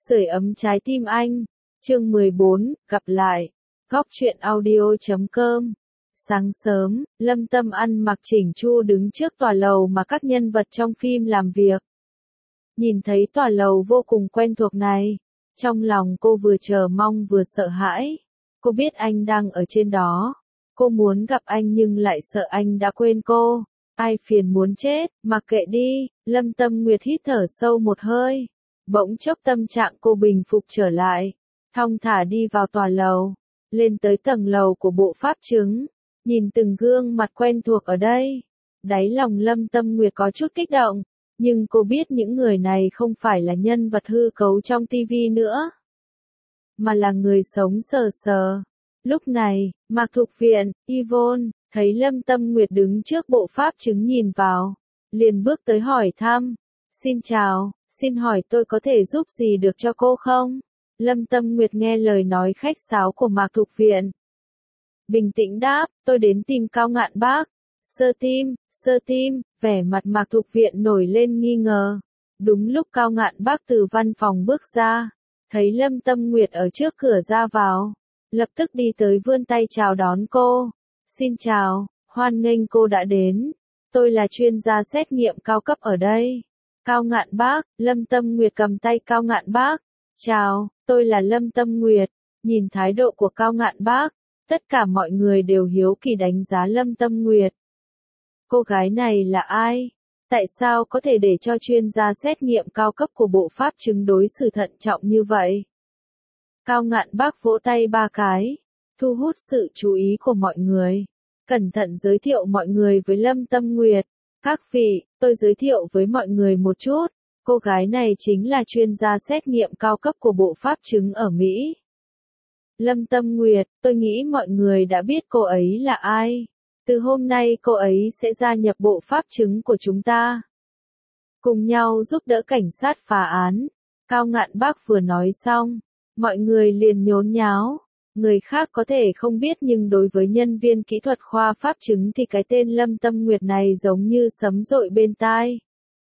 Sưởi ấm trái tim anh. Chương 14, gặp lại. Góc truyện audio.com. Sáng sớm, Lâm Tâm ăn mặc chỉnh chu đứng trước tòa lầu mà các nhân vật trong phim làm việc. Nhìn thấy tòa lầu vô cùng quen thuộc này, trong lòng cô vừa chờ mong vừa sợ hãi. Cô biết anh đang ở trên đó. Cô muốn gặp anh nhưng lại sợ anh đã quên cô. Ai phiền muốn chết, mặc kệ đi. Lâm Tâm Nguyệt hít thở sâu một hơi. Bỗng chốc tâm trạng cô bình phục trở lại. Thong thả đi vào tòa lầu. Lên tới tầng lầu của bộ pháp chứng. Nhìn từng gương mặt quen thuộc ở đây. Đáy lòng Lâm Tâm Nguyệt có chút kích động. Nhưng cô biết những người này không phải là nhân vật hư cấu trong tivi nữa. Mà là người sống sờ sờ. Lúc này, Mạc Thục Viện, Yvonne, thấy Lâm Tâm Nguyệt đứng trước bộ pháp chứng nhìn vào. Liền bước tới hỏi thăm. Xin chào, xin hỏi tôi có thể giúp gì được cho cô không? Lâm Tâm Nguyệt nghe lời nói khách sáo của Mạc Thục Viện. Bình tĩnh đáp, tôi đến tìm Cao Ngạn Bác. Sơ tim, vẻ mặt Mạc Thục Viện nổi lên nghi ngờ. Đúng lúc Cao Ngạn Bác từ văn phòng bước ra, thấy Lâm Tâm Nguyệt ở trước cửa ra vào, lập tức đi tới vươn tay chào đón cô. Xin chào, hoan nghênh cô đã đến. Tôi là chuyên gia xét nghiệm cao cấp ở đây. Cao Ngạn Bác, Lâm Tâm Nguyệt cầm tay Cao Ngạn Bác. Chào, tôi là Lâm Tâm Nguyệt. Nhìn thái độ của Cao Ngạn Bác, tất cả mọi người đều hiếu kỳ đánh giá Lâm Tâm Nguyệt. Cô gái này là ai? Tại sao có thể để cho chuyên gia xét nghiệm cao cấp của bộ pháp chứng đối xử thận trọng như vậy? Cao Ngạn Bác vỗ tay ba cái, thu hút sự chú ý của mọi người. Cẩn thận giới thiệu mọi người với Lâm Tâm Nguyệt. Các vị, tôi giới thiệu với mọi người một chút. Cô gái này chính là chuyên gia xét nghiệm cao cấp của bộ pháp chứng ở Mỹ. Lâm Tâm Nguyệt, tôi nghĩ mọi người đã biết cô ấy là ai. Từ hôm nay cô ấy sẽ gia nhập bộ pháp chứng của chúng ta. Cùng nhau giúp đỡ cảnh sát phá án. Cao Ngạn Bác vừa nói xong, mọi người liền nhốn nháo. Người khác có thể không biết nhưng đối với nhân viên kỹ thuật khoa pháp chứng thì cái tên Lâm Tâm Nguyệt này giống như sấm dội bên tai.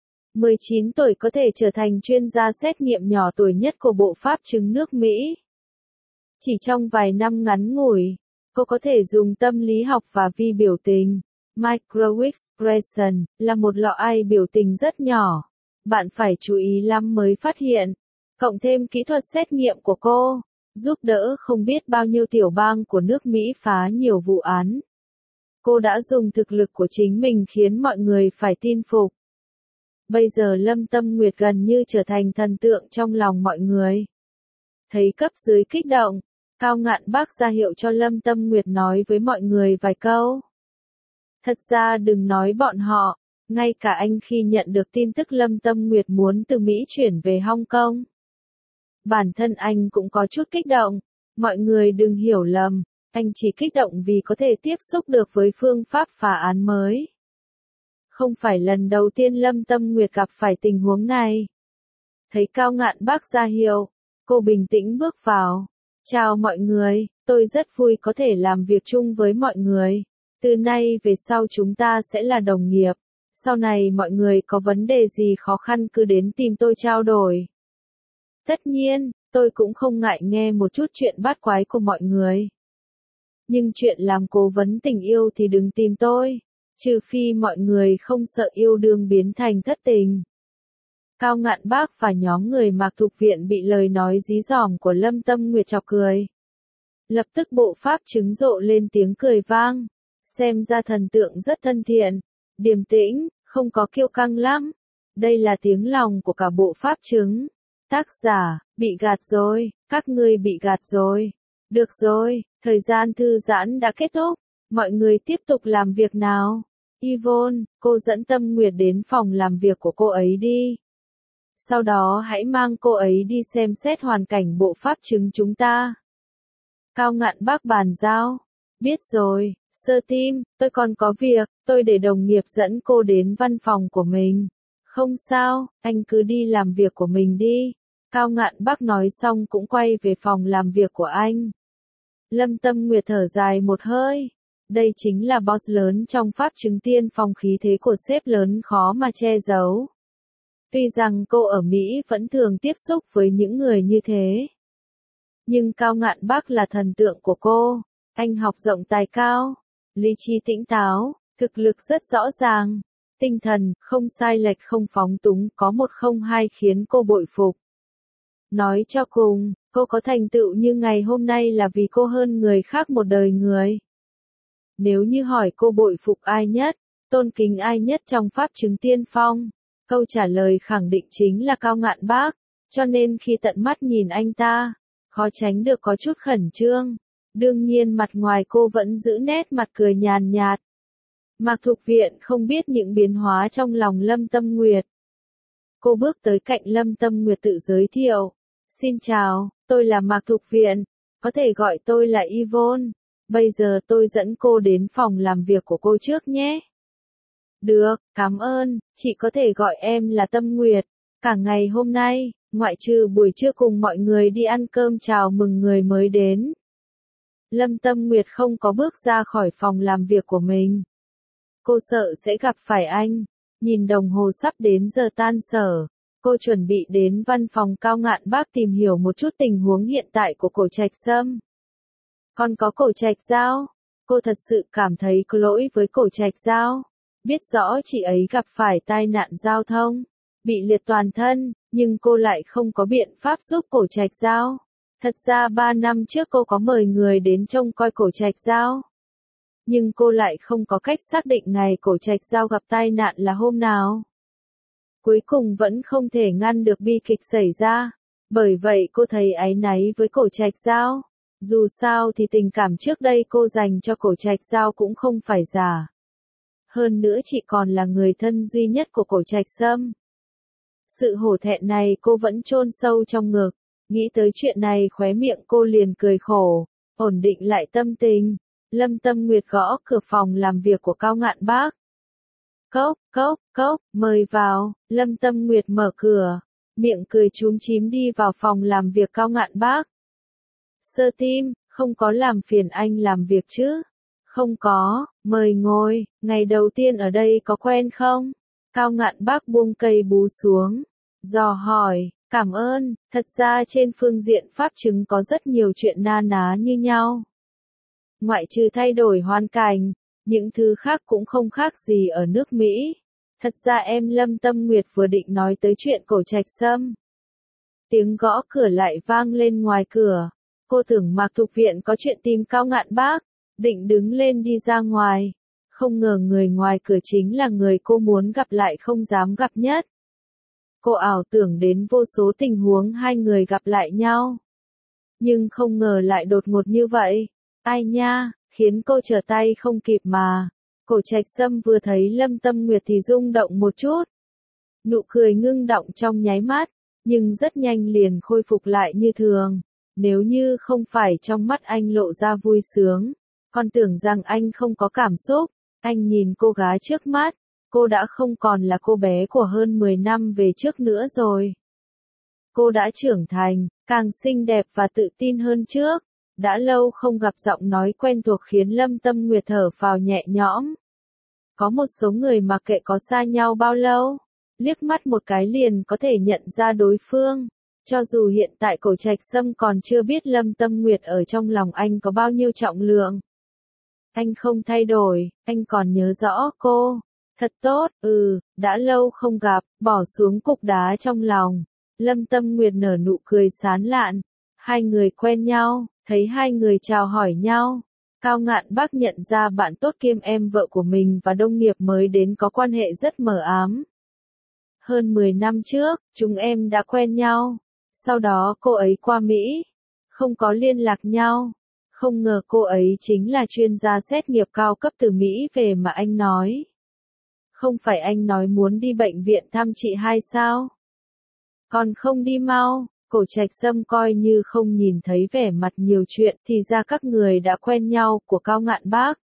19 tuổi có thể trở thành chuyên gia xét nghiệm nhỏ tuổi nhất của bộ pháp chứng nước Mỹ. Chỉ trong vài năm ngắn ngủi, cô có thể dùng tâm lý học và vi biểu tình, microexpression, là một lọ ai biểu tình rất nhỏ. Bạn phải chú ý lắm mới phát hiện. Cộng thêm kỹ thuật xét nghiệm của cô, giúp đỡ không biết bao nhiêu tiểu bang của nước Mỹ phá nhiều vụ án. Cô đã dùng thực lực của chính mình khiến mọi người phải tin phục. Bây giờ Lâm Tâm Nguyệt gần như trở thành thần tượng trong lòng mọi người. Thấy cấp dưới kích động, Cao Ngạn Bác ra hiệu cho Lâm Tâm Nguyệt nói với mọi người vài câu. Thật ra đừng nói bọn họ, ngay cả anh khi nhận được tin tức Lâm Tâm Nguyệt muốn từ Mỹ chuyển về Hong Kong. Bản thân anh cũng có chút kích động, mọi người đừng hiểu lầm, anh chỉ kích động vì có thể tiếp xúc được với phương pháp phá án mới. Không phải lần đầu tiên Lâm Tâm Nguyệt gặp phải tình huống này. Thấy Cao Ngạn Bác ra hiệu, cô bình tĩnh bước vào. Chào mọi người, tôi rất vui có thể làm việc chung với mọi người. Từ nay về sau chúng ta sẽ là đồng nghiệp. Sau này mọi người có vấn đề gì khó khăn cứ đến tìm tôi trao đổi. Tất nhiên, tôi cũng không ngại nghe một chút chuyện bát quái của mọi người. Nhưng chuyện làm cố vấn tình yêu thì đừng tìm tôi. Trừ phi mọi người không sợ yêu đương biến thành thất tình. Cao Ngạn Bác và nhóm người Mạc Thục Viện bị lời nói dí dỏm của Lâm Tâm Nguyệt chọc cười. Lập tức bộ pháp chứng rộ lên tiếng cười vang. Xem ra thần tượng rất thân thiện, điềm tĩnh, không có kiêu căng lắm. Đây là tiếng lòng của cả bộ pháp chứng. Tác giả, bị gạt rồi, các ngươi bị gạt rồi. Được rồi, thời gian thư giãn đã kết thúc. Mọi người tiếp tục làm việc nào. Yvonne, cô dẫn Tâm Nguyệt đến phòng làm việc của cô ấy đi. Sau đó hãy mang cô ấy đi xem xét hoàn cảnh bộ pháp chứng chúng ta. Cao Ngạn Bác bàn giao. Biết rồi, Sơ Tim, tôi còn có việc, tôi để đồng nghiệp dẫn cô đến văn phòng của mình. Không sao, anh cứ đi làm việc của mình đi. Cao Ngạn Bác nói xong cũng quay về phòng làm việc của anh. Lâm Tâm Nguyệt thở dài một hơi. Đây chính là boss lớn trong pháp chứng tiên phong, khí thế của sếp lớn khó mà che giấu. Tuy rằng cô ở Mỹ vẫn thường tiếp xúc với những người như thế. Nhưng Cao Ngạn Bác là thần tượng của cô. Anh học rộng tài cao, lý trí tĩnh táo, thực lực rất rõ ràng, tinh thần không sai lệch không phóng túng có một không hai khiến cô bội phục. Nói cho cùng, cô có thành tựu như ngày hôm nay là vì cô hơn người khác một đời người. Nếu như hỏi cô bội phục ai nhất, tôn kính ai nhất trong pháp chứng tiên phong, câu trả lời khẳng định chính là Cao Ngạn Bác, cho nên khi tận mắt nhìn anh ta, khó tránh được có chút khẩn trương. Đương nhiên mặt ngoài cô vẫn giữ nét mặt cười nhàn nhạt. Mạc Thục Viện không biết những biến hóa trong lòng Lâm Tâm Nguyệt. Cô bước tới cạnh Lâm Tâm Nguyệt tự giới thiệu. Xin chào, tôi là Mạc Thục Viện, có thể gọi tôi là Yvonne. Bây giờ tôi dẫn cô đến phòng làm việc của cô trước nhé. Được, cảm ơn, chị có thể gọi em là Tâm Nguyệt. Cả ngày hôm nay, ngoại trừ buổi trưa cùng mọi người đi ăn cơm chào mừng người mới đến, Lâm Tâm Nguyệt không có bước ra khỏi phòng làm việc của mình. Cô sợ sẽ gặp phải anh. Nhìn đồng hồ sắp đến giờ tan sở, cô chuẩn bị đến văn phòng Cao Ngạn Bác tìm hiểu một chút tình huống hiện tại của Cổ Trạch Sâm. Còn có Cổ Trạch Giao, cô thật sự cảm thấy có lỗi với Cổ Trạch Giao. Biết rõ chị ấy gặp phải tai nạn giao thông, bị liệt toàn thân, nhưng cô lại không có biện pháp giúp Cổ Trạch Giao. Thật ra 3 năm trước cô có mời người đến trông coi Cổ Trạch Giao. Nhưng cô lại không có cách xác định ngày Cổ Trạch Giao gặp tai nạn là hôm nào. Cuối cùng vẫn không thể ngăn được bi kịch xảy ra. Bởi vậy cô thấy áy náy với Cổ Trạch Giao. Dù sao thì tình cảm trước đây cô dành cho Cổ Trạch Giao cũng không phải giả. Hơn nữa chị còn là người thân duy nhất của Cổ Trạch Sâm. Sự hổ thẹn này cô vẫn chôn sâu trong ngực. Nghĩ tới chuyện này khóe miệng cô liền cười khổ, ổn định lại tâm tình. Lâm Tâm Nguyệt gõ cửa phòng làm việc của Cao Ngạn Bác. Cốc, cốc, cốc, mời vào. Lâm Tâm Nguyệt mở cửa, miệng cười chúm chím đi vào phòng làm việc Cao Ngạn Bác. Sơ Tim, không có làm phiền anh làm việc chứ? Không có, mời ngồi, ngày đầu tiên ở đây có quen không? Cao Ngạn Bác buông cây bú xuống, dò hỏi. Cảm ơn, thật ra trên phương diện pháp chứng có rất nhiều chuyện na ná như nhau. Ngoại trừ thay đổi hoàn cảnh, những thứ khác cũng không khác gì ở nước Mỹ. Thật ra em Lâm Tâm Nguyệt vừa định nói tới chuyện Cổ Trạch Sâm. Tiếng gõ cửa lại vang lên ngoài cửa. Cô tưởng Mạc Thục Viện có chuyện tìm Cao Ngạn Bác, định đứng lên đi ra ngoài. Không ngờ người ngoài cửa chính là người cô muốn gặp lại không dám gặp nhất. Cô ảo tưởng đến vô số tình huống hai người gặp lại nhau. Nhưng không ngờ lại đột ngột như vậy. Ai nha, khiến cô trở tay không kịp mà. Cổ Trạch Sâm vừa thấy Lâm Tâm Nguyệt thì rung động một chút. Nụ cười ngưng đọng trong nháy mắt, nhưng rất nhanh liền khôi phục lại như thường. Nếu như không phải trong mắt anh lộ ra vui sướng, còn tưởng rằng anh không có cảm xúc. Anh nhìn cô gái trước mắt. Cô đã không còn là cô bé của hơn 10 năm về trước nữa rồi. Cô đã trưởng thành, càng xinh đẹp và tự tin hơn trước. Đã lâu không gặp giọng nói quen thuộc khiến Lâm Tâm Nguyệt thở phào nhẹ nhõm. Có một số người mặc kệ có xa nhau bao lâu, liếc mắt một cái liền có thể nhận ra đối phương. Cho dù hiện tại Cổ Trạch Sâm còn chưa biết Lâm Tâm Nguyệt ở trong lòng anh có bao nhiêu trọng lượng. Anh không thay đổi, anh còn nhớ rõ cô. Thật tốt, đã lâu không gặp, bỏ xuống cục đá trong lòng. Lâm Tâm Nguyệt nở nụ cười sán lạn. Hai người quen nhau, thấy hai người chào hỏi nhau. Cao Ngạn Bác nhận ra bạn tốt kiêm em vợ của mình và đồng nghiệp mới đến có quan hệ rất mờ ám. Hơn 10 năm trước, chúng em đã quen nhau. Sau đó cô ấy qua Mỹ. Không có liên lạc nhau. Không ngờ cô ấy chính là chuyên gia xét nghiệp cao cấp từ Mỹ về mà anh nói. Không phải anh nói muốn đi bệnh viện thăm chị hai sao? Còn không đi mau. Cổ Trạch Sâm coi như không nhìn thấy vẻ mặt nhiều chuyện thì ra các người đã quen nhau của Cao Ngạn Bác.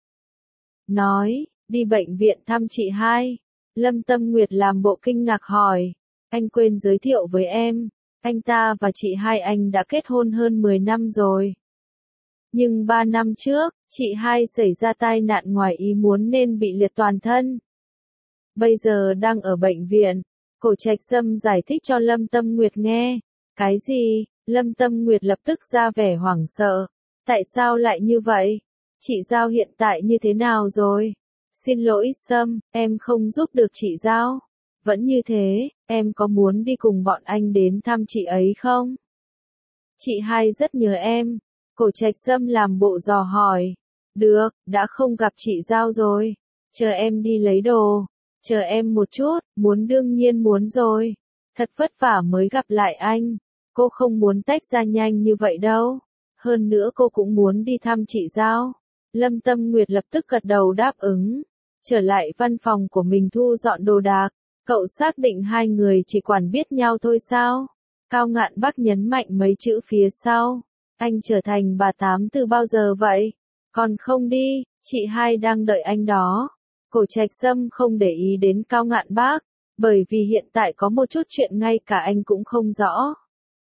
Nói, đi bệnh viện thăm chị hai. Lâm Tâm Nguyệt làm bộ kinh ngạc hỏi. Anh quên giới thiệu với em. Anh ta và chị hai anh đã kết hôn hơn 10 năm rồi. Nhưng 3 năm trước, chị hai xảy ra tai nạn ngoài ý muốn nên bị liệt toàn thân. Bây giờ đang ở bệnh viện. Cổ Trạch Sâm giải thích cho Lâm Tâm Nguyệt nghe. Cái gì? Lâm Tâm Nguyệt lập tức ra vẻ hoảng sợ. Tại sao lại như vậy? Chị Giao hiện tại như thế nào rồi? Xin lỗi Sâm, em không giúp được chị Giao. Vẫn như thế, em có muốn đi cùng bọn anh đến thăm chị ấy không? Chị hai rất nhớ em. Cổ Trạch Sâm làm bộ dò hỏi. Được, đã không gặp chị Giao rồi. Chờ em đi lấy đồ. Chờ em một chút, muốn đương nhiên muốn rồi. Thật vất vả mới gặp lại anh. Cô không muốn tách ra nhanh như vậy đâu. Hơn nữa cô cũng muốn đi thăm chị Giao. Lâm Tâm Nguyệt lập tức gật đầu đáp ứng. Trở lại văn phòng của mình thu dọn đồ đạc. Cậu xác định hai người chỉ quản biết nhau thôi sao? Cao Ngạn Bắc nhấn mạnh mấy chữ phía sau. Anh trở thành bà Tám từ bao giờ vậy? Còn không đi, chị hai đang đợi anh đó. Cổ Trạch Sâm không để ý đến Cao Ngạn Bắc, bởi vì hiện tại có một chút chuyện ngay cả anh cũng không rõ.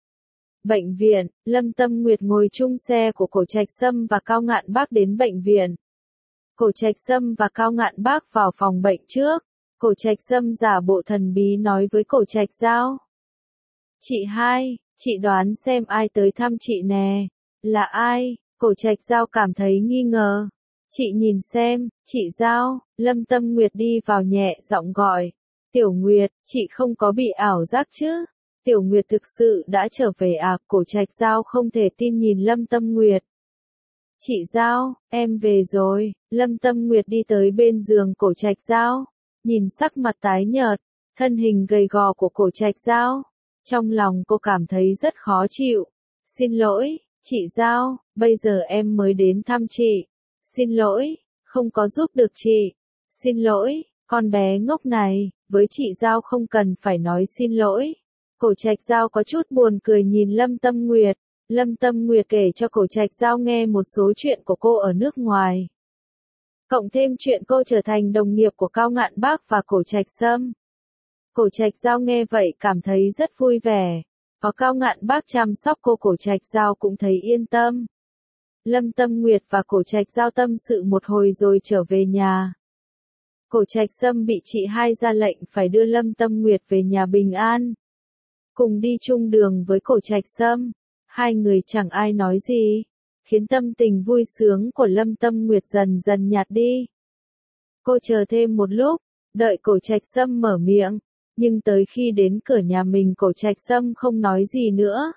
Bệnh viện, Lâm Tâm Nguyệt ngồi chung xe của Cổ Trạch Sâm và Cao Ngạn Bắc đến bệnh viện. Cổ Trạch Sâm và Cao Ngạn Bắc vào phòng bệnh trước. Cổ Trạch Sâm giả bộ thần bí nói với Cổ Trạch Giao. Chị hai, chị đoán xem ai tới thăm chị nè. Là ai? Cổ Trạch Giao cảm thấy nghi ngờ. Chị nhìn xem, chị Giao. Lâm Tâm Nguyệt đi vào nhẹ giọng gọi. Tiểu Nguyệt, chị không có bị ảo giác chứ? Tiểu Nguyệt thực sự đã trở về à? Cổ Trạch Giao không thể tin nhìn Lâm Tâm Nguyệt. Chị Giao, em về rồi. Lâm Tâm Nguyệt đi tới bên giường Cổ Trạch Giao. Nhìn sắc mặt tái nhợt, thân hình gầy gò của Cổ Trạch Giao. Trong lòng cô cảm thấy rất khó chịu. Xin lỗi, chị Giao, bây giờ em mới đến thăm chị. Xin lỗi, không có giúp được chị. Xin lỗi, con bé ngốc này, với chị Giao không cần phải nói xin lỗi. Cổ Trạch Giao có chút buồn cười nhìn Lâm Tâm Nguyệt. Lâm Tâm Nguyệt kể cho Cổ Trạch Giao nghe một số chuyện của cô ở nước ngoài. Cộng thêm chuyện cô trở thành đồng nghiệp của Cao Ngạn Bắc và Cổ Trạch Sâm. Cổ Trạch Giao nghe vậy cảm thấy rất vui vẻ. Có Cao Ngạn Bắc chăm sóc cô, Cổ Trạch Giao cũng thấy yên tâm. Lâm Tâm Nguyệt và Cổ Trạch Giao tâm sự một hồi rồi trở về nhà. Cổ Trạch Sâm bị chị hai ra lệnh phải đưa Lâm Tâm Nguyệt về nhà bình an. Cùng đi chung đường với Cổ Trạch Sâm. Hai người chẳng ai nói gì, khiến tâm tình vui sướng của Lâm Tâm Nguyệt dần dần nhạt đi. Cô chờ thêm một lúc, đợi Cổ Trạch Sâm mở miệng, nhưng tới khi đến cửa nhà mình Cổ Trạch Sâm không nói gì nữa.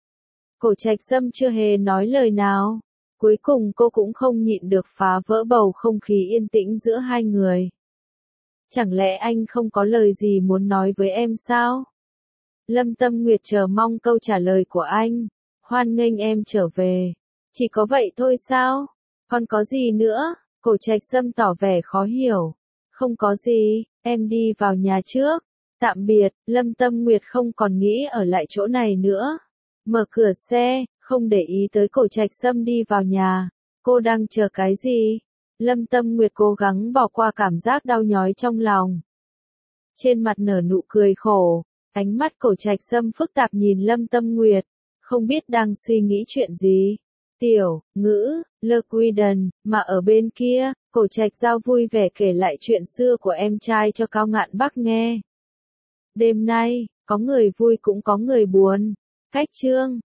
Cổ Trạch Sâm chưa hề nói lời nào, cuối cùng cô cũng không nhịn được phá vỡ bầu không khí yên tĩnh giữa hai người. Chẳng lẽ anh không có lời gì muốn nói với em sao? Lâm Tâm Nguyệt chờ mong câu trả lời của anh. Hoan nghênh em trở về. Chỉ có vậy thôi sao? Còn có gì nữa? Cổ Trạch Sâm tỏ vẻ khó hiểu. Không có gì, em đi vào nhà trước. Tạm biệt. Lâm Tâm Nguyệt không còn nghĩ ở lại chỗ này nữa. Mở cửa xe, không để ý tới Cổ Trạch Sâm đi vào nhà. Cô đang chờ cái gì? Lâm Tâm Nguyệt cố gắng bỏ qua cảm giác đau nhói trong lòng. Trên mặt nở nụ cười khổ. Ánh mắt Cổ Trạch Sâm phức tạp nhìn Lâm Tâm Nguyệt. Không biết đang suy nghĩ chuyện gì. Tiểu Ngữ, Le Quiden, mà ở bên kia, Cổ Trạch Giao vui vẻ kể lại chuyện xưa của em trai cho Cao Ngạn Bắc nghe. Đêm nay, có người vui cũng có người buồn. Cách chương